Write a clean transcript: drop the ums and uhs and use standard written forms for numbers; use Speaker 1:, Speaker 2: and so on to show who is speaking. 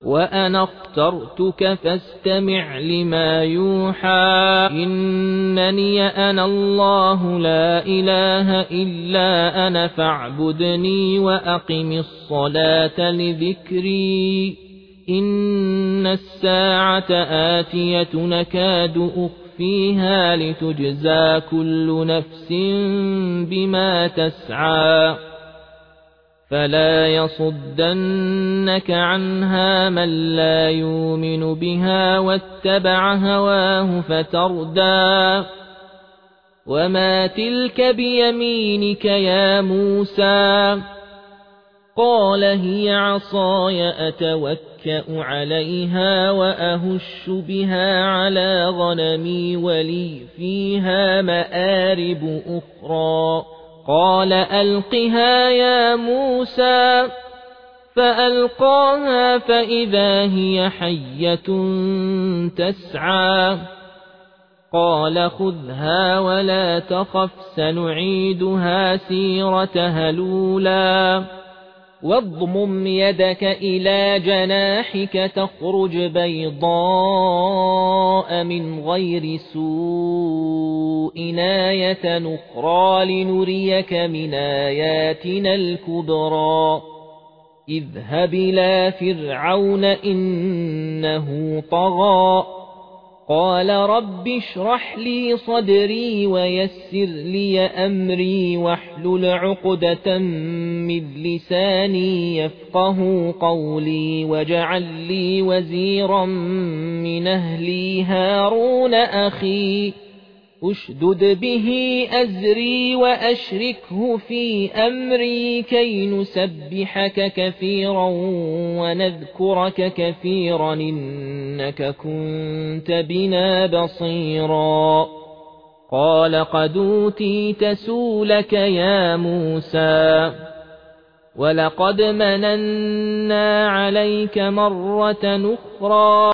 Speaker 1: وأنا اخترتك فاستمع لما يوحى إنني أنا الله لا إله إلا أنا فاعبدني وأقم الصلاة لذكري إن الساعة آتية نكاد أخفيها لتجزى كل نفس بما تسعى فلا يصدنك عنها من لا يؤمن بها واتبع هواه فتردى وما تلك بيمينك يا موسى قال هي عصاي أتوكأ عليها وأهش بها على غنمي ولي فيها مآرب أخرى قال ألقها يا موسى فألقاها فإذا هي حية تسعى قال خذها ولا تخف سنعيدها سيرتها الأولى واضمم يدك إلى جناحك تخرج بيضاء من غير سوء آية نخرى لنريك من آياتنا الكبرى اذهب إلى فرعون إنه طغى قال رب اشرح لي صدري ويسر لي أمري واحلل عقدة من لساني يفقه قولي واجعل لي وزيرا من أهلي هارون أخي أشدد به أزري وأشركه في أمري كي نسبحك كثيرا ونذكرك كثيرا إنك كنت بنا بصيرا قال قد أوتيت سؤلك يا موسى ولقد مننا عليك مرة أخرى